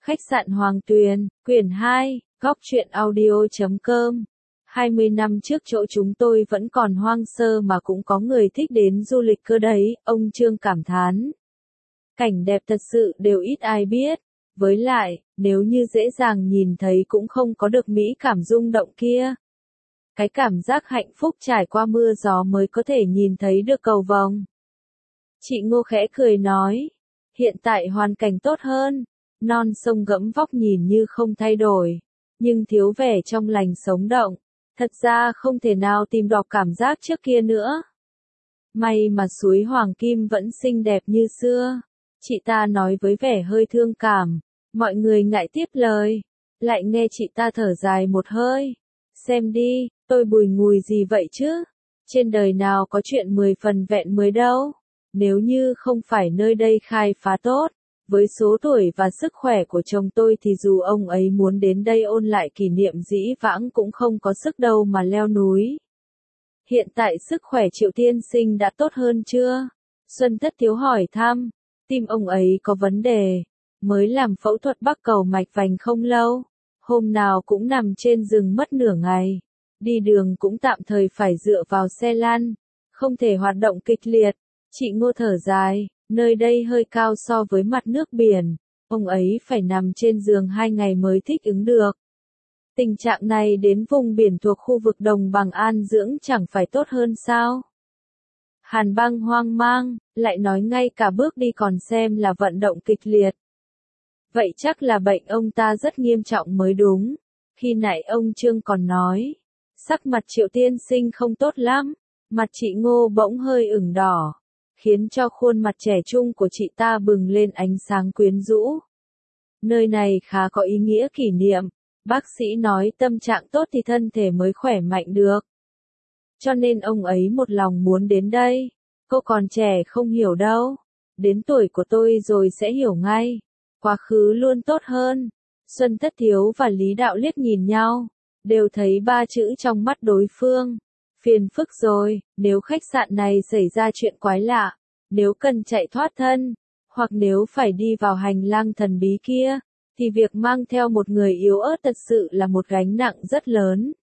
Khách sạn Hoàng Tuyền, quyển 2, góc truyện audio.com. 20 năm trước chỗ chúng tôi vẫn còn hoang sơ mà cũng có người thích đến du lịch cơ đấy, ông Trương cảm thán. Cảnh đẹp thật sự đều ít ai biết. Với lại, nếu như dễ dàng nhìn thấy cũng không có được mỹ cảm rung động kia. Cái cảm giác hạnh phúc trải qua mưa gió mới có thể nhìn thấy được cầu vồng. Chị Ngô khẽ cười nói, hiện tại hoàn cảnh tốt hơn, non sông gẫm vóc nhìn như không thay đổi, nhưng thiếu vẻ trong lành sống động, thật ra không thể nào tìm đọc cảm giác trước kia nữa. May mà suối Hoàng Kim vẫn xinh đẹp như xưa, chị ta nói với vẻ hơi thương cảm, mọi người ngại tiếp lời, lại nghe chị ta thở dài một hơi. Xem đi, tôi bùi ngùi gì vậy chứ? Trên đời nào có chuyện 10 phần vẹn mới đâu. Nếu như không phải nơi đây khai phá tốt, với số tuổi và sức khỏe của chồng tôi thì dù ông ấy muốn đến đây ôn lại kỷ niệm dĩ vãng cũng không có sức đâu mà leo núi. Hiện tại sức khỏe Triệu tiên sinh đã tốt hơn chưa? Xuân Thất Thiếu hỏi thăm, tim ông ấy có vấn đề, mới làm phẫu thuật bắc cầu mạch vành không lâu, hôm nào cũng nằm trên giường mất nửa ngày, đi đường cũng tạm thời phải dựa vào xe lăn, không thể hoạt động kịch liệt. Chị Ngô thở dài, nơi đây hơi cao so với mặt nước biển, ông ấy phải nằm trên giường 2 ngày mới thích ứng được. Tình trạng này đến vùng biển thuộc khu vực Đồng Bằng An dưỡng chẳng phải tốt hơn sao? Hàn Băng hoang mang, lại nói ngay cả bước đi còn xem là vận động kịch liệt. Vậy chắc là bệnh ông ta rất nghiêm trọng mới đúng. Khi nãy ông Trương còn nói, sắc mặt Triệu tiên sinh không tốt lắm, mặt chị Ngô bỗng hơi ửng đỏ, khiến cho khuôn mặt trẻ trung của chị ta bừng lên ánh sáng quyến rũ. Nơi này khá có ý nghĩa kỷ niệm, bác sĩ nói tâm trạng tốt thì thân thể mới khỏe mạnh được. Cho nên ông ấy một lòng muốn đến đây, cô còn trẻ không hiểu đâu, đến tuổi của tôi rồi sẽ hiểu ngay, quá khứ luôn tốt hơn. Xuân Thất Thiếu và Lý Đạo liếc nhìn nhau, đều thấy 3 chữ trong mắt đối phương. Phiền phức rồi, nếu khách sạn này xảy ra chuyện quái lạ, nếu cần chạy thoát thân, hoặc nếu phải đi vào hành lang thần bí kia, thì việc mang theo một người yếu ớt thật sự là một gánh nặng rất lớn.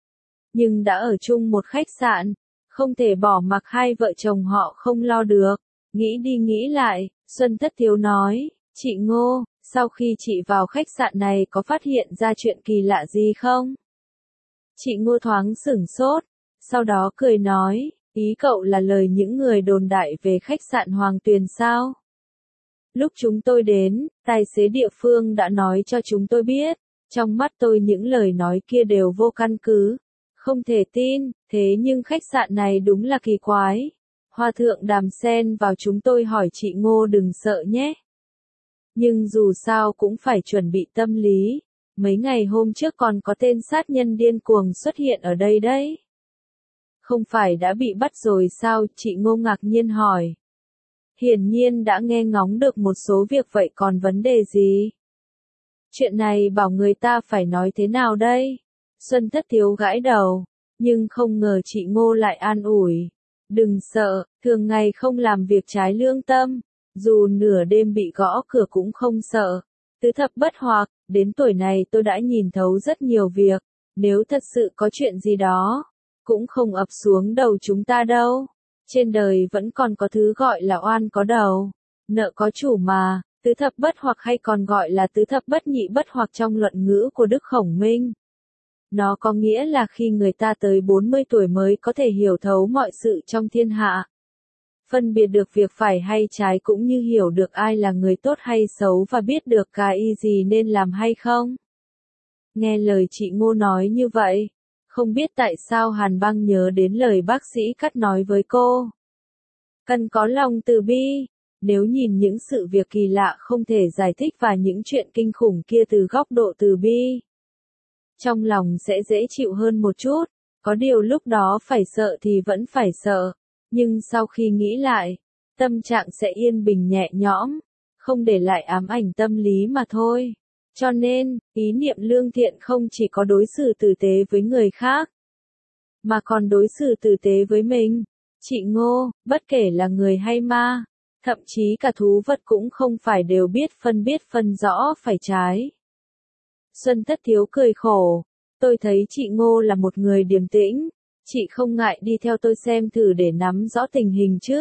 Nhưng đã ở chung một khách sạn, không thể bỏ mặc hai vợ chồng họ không lo được. Nghĩ đi nghĩ lại, Xuân Thất Thiếu nói, chị Ngô, sau khi chị vào khách sạn này có phát hiện ra chuyện kỳ lạ gì không? Chị Ngô thoáng sửng sốt, sau đó cười nói, ý cậu là lời những người đồn đại về khách sạn Hoàng Tuyền sao? Lúc chúng tôi đến, tài xế địa phương đã nói cho chúng tôi biết, trong mắt tôi những lời nói kia đều vô căn cứ, không thể tin, thế nhưng khách sạn này đúng là kỳ quái. Hòa thượng Đàm xen vào chúng tôi hỏi chị Ngô đừng sợ nhé. Nhưng dù sao cũng phải chuẩn bị tâm lý, mấy ngày hôm trước còn có tên sát nhân điên cuồng xuất hiện ở đây đấy. Không phải đã bị bắt rồi sao, chị Ngô ngạc nhiên hỏi. Hiển nhiên đã nghe ngóng được một số việc vậy còn vấn đề gì? Chuyện này bảo người ta phải nói thế nào đây? Xuân Thất Thiếu gãi đầu, nhưng không ngờ chị Ngô lại an ủi. Đừng sợ, thường ngày không làm việc trái lương tâm, dù nửa đêm bị gõ cửa cũng không sợ. Tứ thập bất hoặc, đến tuổi này tôi đã nhìn thấu rất nhiều việc, nếu thật sự có chuyện gì đó, cũng không ập xuống đầu chúng ta đâu. Trên đời vẫn còn có thứ gọi là oan có đầu, nợ có chủ mà, tứ thập bất hoặc hay còn gọi là tứ thập bất nhị bất hoặc trong luận ngữ của Đức Khổng Minh. Nó có nghĩa là khi người ta tới 40 tuổi mới có thể hiểu thấu mọi sự trong thiên hạ. Phân biệt được việc phải hay trái cũng như hiểu được ai là người tốt hay xấu và biết được cái gì nên làm hay không. Nghe lời chị Ngô nói như vậy, không biết tại sao Hàn Băng nhớ đến lời bác sĩ Cắt nói với cô. Cần có lòng từ bi, nếu nhìn những sự việc kỳ lạ không thể giải thích và những chuyện kinh khủng kia từ góc độ từ bi, trong lòng sẽ dễ chịu hơn một chút, có điều lúc đó phải sợ thì vẫn phải sợ, nhưng sau khi nghĩ lại, tâm trạng sẽ yên bình nhẹ nhõm, không để lại ám ảnh tâm lý mà thôi. Cho nên, ý niệm lương thiện không chỉ có đối xử tử tế với người khác, mà còn đối xử tử tế với mình. Chị Ngô, bất kể là người hay ma, Thậm chí cả thú vật cũng không phải đều biết phân rõ phải trái. Xuân Thất Thiếu cười khổ, tôi thấy chị Ngô là một người điềm tĩnh, chị không ngại đi theo tôi xem thử để nắm rõ tình hình chứ.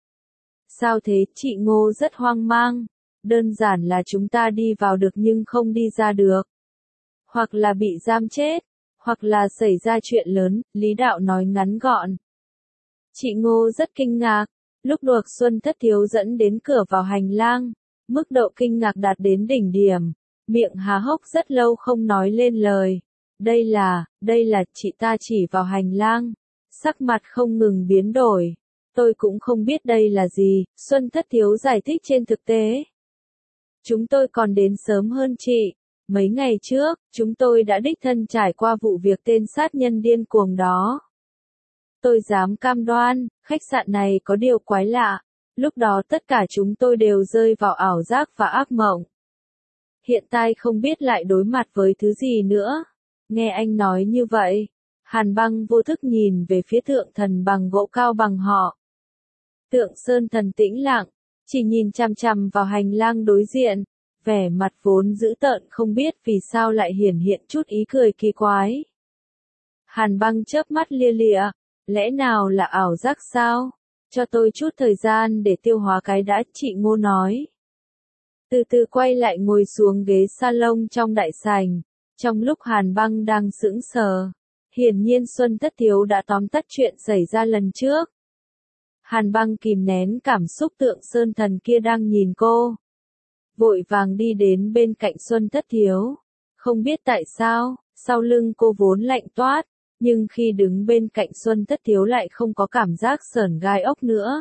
Sao thế, chị Ngô rất hoang mang, đơn giản là chúng ta đi vào được nhưng không đi ra được. Hoặc là bị giam chết, hoặc là xảy ra chuyện lớn, Lý Đạo nói ngắn gọn. Chị Ngô rất kinh ngạc, lúc được Xuân Thất Thiếu dẫn đến cửa vào hành lang, mức độ kinh ngạc đạt đến đỉnh điểm, miệng há hốc rất lâu không nói lên lời. Đây là, chị ta chỉ vào hành lang, sắc mặt không ngừng biến đổi. Tôi cũng không biết đây là gì, Xuân Thất Thiếu giải thích trên thực tế. Chúng tôi còn đến sớm hơn chị. Mấy ngày trước, chúng tôi đã đích thân trải qua vụ việc tên sát nhân điên cuồng đó. Tôi dám cam đoan, khách sạn này có điều quái lạ. Lúc đó tất cả chúng tôi đều rơi vào ảo giác và ác mộng. Hiện tại không biết lại đối mặt với thứ gì nữa. Nghe anh nói như vậy, Hàn Băng vô thức nhìn về phía tượng thần bằng gỗ cao bằng họ. Tượng sơn thần tĩnh lặng, chỉ nhìn chằm chằm vào hành lang đối diện, vẻ mặt vốn dữ tợn không biết vì sao lại hiển hiện chút ý cười kỳ quái. Hàn Băng chớp mắt lia lịa, lẽ nào là ảo giác sao? Cho tôi chút thời gian để tiêu hóa cái đã, chị Ngô nói. Từ từ quay lại ngồi xuống ghế salon trong đại sảnh, trong lúc Hàn Băng đang sững sờ. Hiển nhiên Xuân Thất Thiếu đã tóm tắt chuyện xảy ra lần trước. Hàn Băng kìm nén cảm xúc tượng sơn thần kia đang nhìn cô. Vội vàng đi đến bên cạnh Xuân Thất Thiếu. Không biết tại sao, sau lưng cô vốn lạnh toát, nhưng khi đứng bên cạnh Xuân Thất Thiếu lại không có cảm giác sởn gai ốc nữa.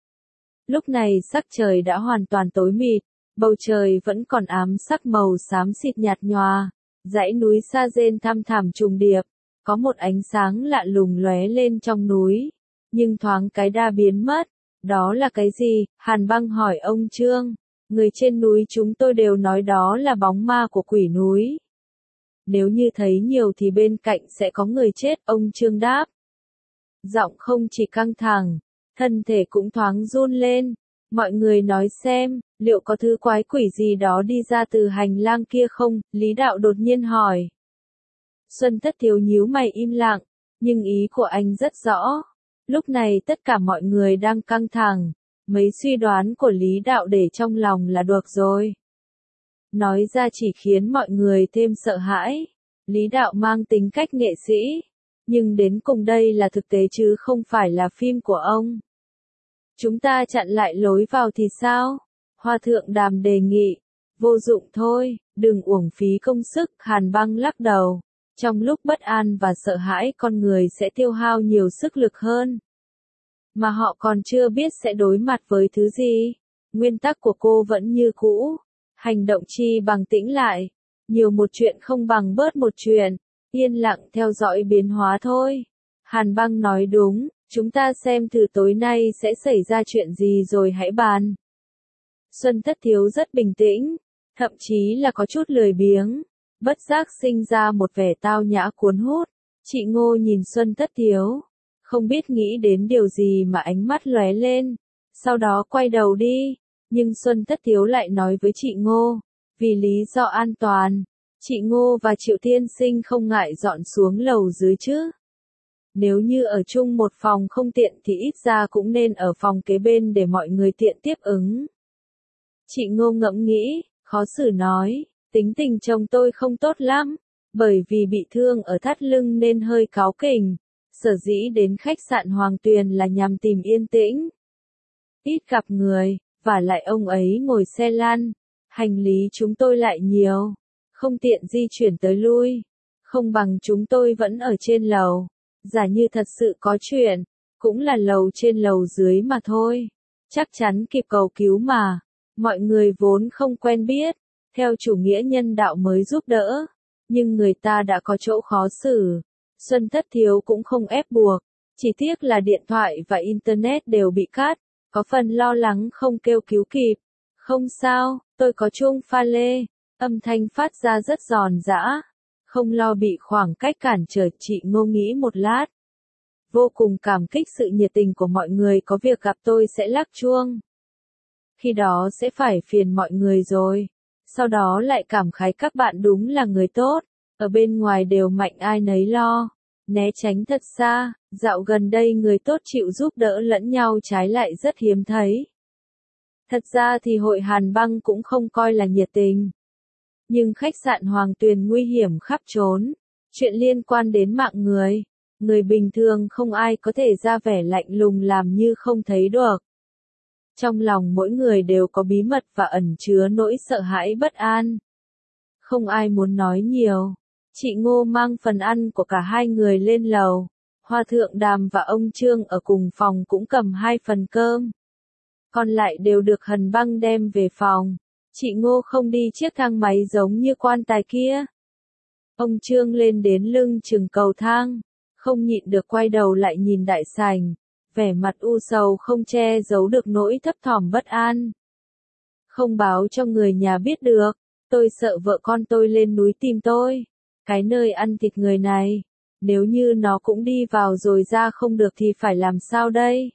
Lúc này sắc trời đã hoàn toàn tối mịt, bầu trời vẫn còn ám sắc màu xám xịt nhạt nhòa, dãy núi Sa Rên thăm thẳm trùng điệp, có một ánh sáng lạ lùng lóe lên trong núi, nhưng thoáng cái đã biến mất. Đó là cái gì? Hàn Băng hỏi ông Trương. Người trên núi chúng tôi đều nói đó là bóng ma của quỷ núi. Nếu như thấy nhiều thì bên cạnh sẽ có người chết, ông Trương đáp. Giọng không chỉ căng thẳng, thân thể cũng thoáng run lên. Mọi người nói xem, liệu có thứ quái quỷ gì đó đi ra từ hành lang kia không? Lý Đạo đột nhiên hỏi. Xuân Thất Thiếu nhíu mày im lặng, nhưng ý của anh rất rõ. Lúc này tất cả mọi người đang căng thẳng, mấy suy đoán của Lý Đạo để trong lòng là được rồi. Nói ra chỉ khiến mọi người thêm sợ hãi. Lý Đạo mang tính cách nghệ sĩ, nhưng đến cùng đây là thực tế chứ không phải là phim của ông. Chúng ta chặn lại lối vào thì sao? Hoa Thượng Đàm đề nghị. Vô dụng thôi, đừng uổng phí công sức, Hàn Băng lắc đầu. Trong lúc bất an và sợ hãi con người sẽ tiêu hao nhiều sức lực hơn. Mà họ còn chưa biết sẽ đối mặt với thứ gì. Nguyên tắc của cô vẫn như cũ. Hành động chi bằng tĩnh lại. Nhiều một chuyện không bằng bớt một chuyện. Yên lặng theo dõi biến hóa thôi. Hàn Băng nói đúng, chúng ta xem thử tối nay sẽ xảy ra chuyện gì rồi hãy bàn. Xuân Thất Thiếu rất bình tĩnh, thậm chí là có chút lười biếng. Bất giác sinh ra một vẻ tao nhã cuốn hút. Chị Ngô nhìn Xuân Thất Thiếu, không biết nghĩ đến điều gì mà ánh mắt lóe lên, sau đó quay đầu đi, nhưng Xuân Thất Thiếu lại nói với chị Ngô, vì lý do an toàn, chị Ngô và Triệu Tiên Sinh không ngại dọn xuống lầu dưới chứ. Nếu như ở chung một phòng không tiện thì ít ra cũng nên ở phòng kế bên để mọi người tiện tiếp ứng. Chị Ngô ngẫm nghĩ, khó xử nói. Tính tình chồng tôi không tốt lắm, bởi vì bị thương ở thắt lưng nên hơi cáu kỉnh. Sở dĩ đến khách sạn Hoàng Tuyền là nhằm tìm yên tĩnh. Ít gặp người, và lại ông ấy ngồi xe lăn. Hành lý chúng tôi lại nhiều, không tiện di chuyển tới lui. Không bằng chúng tôi vẫn ở trên lầu. Giả như thật sự có chuyện, cũng là lầu trên lầu dưới mà thôi. Chắc chắn kịp cầu cứu mà. Mọi người vốn không quen biết. Theo chủ nghĩa nhân đạo mới giúp đỡ, nhưng người ta đã có chỗ khó xử. Xuân Thất Thiếu cũng không ép buộc, chỉ tiếc là điện thoại và internet đều bị cắt, có phần lo lắng không kêu cứu kịp. Không sao, tôi có chuông pha lê, âm thanh phát ra rất giòn giã, không lo bị khoảng cách cản trở. Chị Ngô nghĩ một lát. Vô cùng cảm kích sự nhiệt tình của mọi người, có việc gặp tôi sẽ lắc chuông. khi đó sẽ phải phiền mọi người rồi. Sau đó lại cảm khái các bạn đúng là người tốt, ở bên ngoài đều mạnh ai nấy lo, né tránh thật xa, dạo gần đây người tốt chịu giúp đỡ lẫn nhau trái lại rất hiếm thấy. Thật ra thì hội Hàn Băng cũng không coi là nhiệt tình. Nhưng khách sạn Hoàng Tuyền nguy hiểm khắp trốn, chuyện liên quan đến mạng người, người bình thường không ai có thể ra vẻ lạnh lùng làm như không thấy được. Trong lòng mỗi người đều có bí mật và ẩn chứa nỗi sợ hãi bất an. Không ai muốn nói nhiều. Chị Ngô mang phần ăn của cả hai người lên lầu. Hoa Thượng Đàm và ông Trương ở cùng phòng cũng cầm 2 phần cơm. Còn lại đều được Hàn Băng đem về phòng. Chị Ngô không đi chiếc thang máy giống như quan tài kia. Ông Trương lên đến lưng chừng cầu thang, không nhịn được quay đầu lại nhìn đại sảnh, vẻ mặt u sầu không che giấu được nỗi thấp thỏm bất an. Không báo cho người nhà biết được, tôi sợ vợ con tôi lên núi tìm tôi. Cái nơi ăn thịt người này, nếu như nó cũng đi vào rồi ra không được thì phải làm sao đây?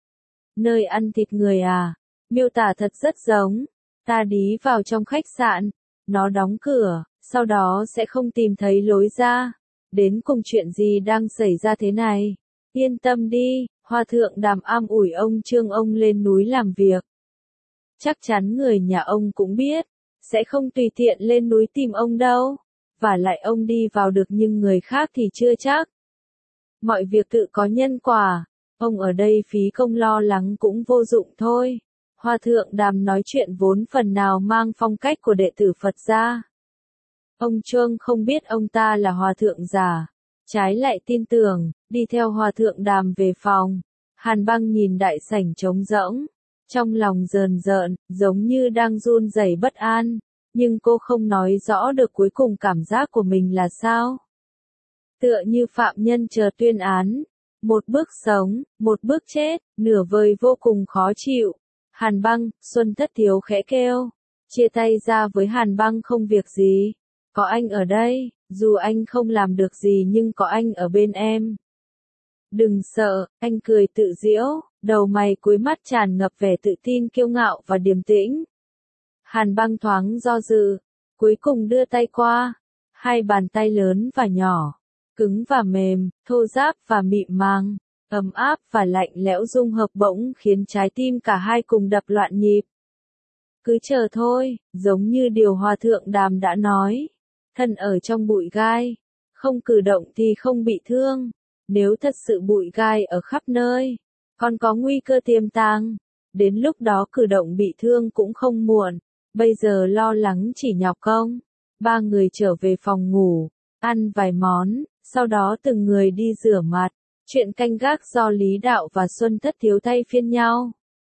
Nơi ăn thịt người à? Miêu tả thật rất giống. Ta đi vào trong khách sạn, nó đóng cửa, sau đó sẽ không tìm thấy lối ra. Đến cùng chuyện gì đang xảy ra thế này? Yên tâm đi, Hoa Thượng Đàm an ủi ông Trương ông lên núi làm việc. Chắc chắn người nhà ông cũng biết, sẽ không tùy tiện lên núi tìm ông đâu. Và lại ông đi vào được nhưng người khác thì chưa chắc. Mọi việc tự có nhân quả, ông ở đây phí công lo lắng cũng vô dụng thôi. Hoa Thượng Đàm nói chuyện vốn phần nào mang phong cách của đệ tử Phật gia. Ông Trương không biết ông ta là Hòa Thượng giả, trái lại tin tưởng, đi theo Hòa Thượng Đàm về phòng. Hàn Băng nhìn đại sảnh trống rỗng, trong lòng rờn rợn, giống như đang run rẩy bất an, nhưng cô không nói rõ được cuối cùng cảm giác của mình là sao. Tựa như phạm nhân chờ tuyên án, một bước sống, một bước chết, nửa vời vô cùng khó chịu. Hàn Băng, Xuân Thất Thiếu khẽ kêu, chia tay ra với Hàn Băng không việc gì. Có anh ở đây, dù anh không làm được gì nhưng có anh ở bên em. Đừng sợ, anh cười tự giễu, đầu mày cuối mắt tràn ngập vẻ tự tin kiêu ngạo và điềm tĩnh. Hàn Băng thoáng do dự, cuối cùng đưa tay qua, 2 bàn tay lớn và nhỏ, cứng và mềm, thô ráp và mịn màng, ấm áp và lạnh lẽo dung hợp bỗng khiến trái tim cả hai cùng đập loạn nhịp. Cứ chờ thôi, giống như điều Hòa Thượng Đàm đã nói. Thân ở trong bụi gai, không cử động thì không bị thương. Nếu thật sự bụi gai ở khắp nơi, còn có nguy cơ tiềm tàng, đến lúc đó cử động bị thương cũng không muộn. Bây giờ lo lắng chỉ nhọc công. 3 người trở về phòng ngủ, ăn vài món, sau đó từng người đi rửa mặt. Chuyện canh gác do Lý Đạo và Xuân Thất Thiếu thay phiên nhau.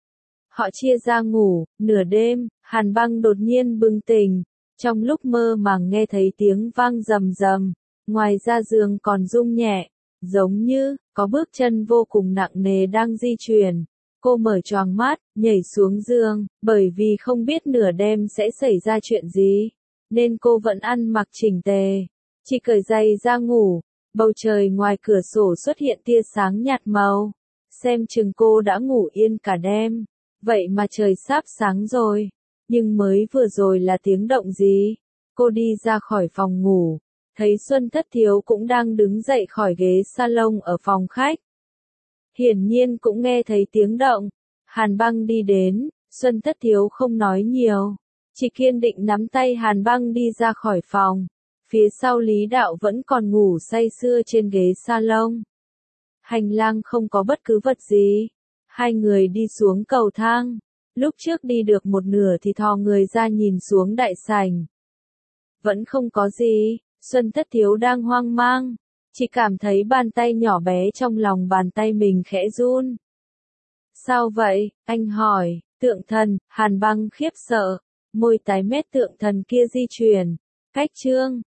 Họ chia ra ngủ, nửa đêm, Hàn Băng đột nhiên bừng tỉnh. Trong lúc mơ màng nghe thấy tiếng vang rầm rầm, ngoài ra giường còn rung nhẹ, giống như có bước chân vô cùng nặng nề đang di chuyển. Cô mở choàng mắt, nhảy xuống giường, bởi vì không biết nửa đêm sẽ xảy ra chuyện gì, nên cô vẫn ăn mặc chỉnh tề, chỉ cởi giày ra ngủ. Bầu trời ngoài cửa sổ xuất hiện tia sáng nhạt màu, xem chừng cô đã ngủ yên cả đêm. Vậy mà trời sắp sáng rồi. Nhưng mới vừa rồi là tiếng động gì? Cô đi ra khỏi phòng ngủ, thấy Xuân Thất Thiếu cũng đang đứng dậy khỏi ghế salon ở phòng khách. Hiển nhiên cũng nghe thấy tiếng động. Hàn Băng đi đến, Xuân Thất Thiếu không nói nhiều, chỉ kiên định nắm tay Hàn Băng đi ra khỏi phòng. Phía sau Lý Đạo vẫn còn ngủ say sưa trên ghế salon. Hành lang không có bất cứ vật gì. 2 người đi xuống cầu thang. Lúc trước đi được một nửa thì thò người ra nhìn xuống đại sảnh. Vẫn không có gì, Xuân Thất Thiếu đang hoang mang, chỉ cảm thấy bàn tay nhỏ bé trong lòng bàn tay mình khẽ run. Sao vậy? Anh hỏi. Tượng thần. Hàn Băng khiếp sợ, môi tái mét. Tượng thần kia di chuyển, cách Trương,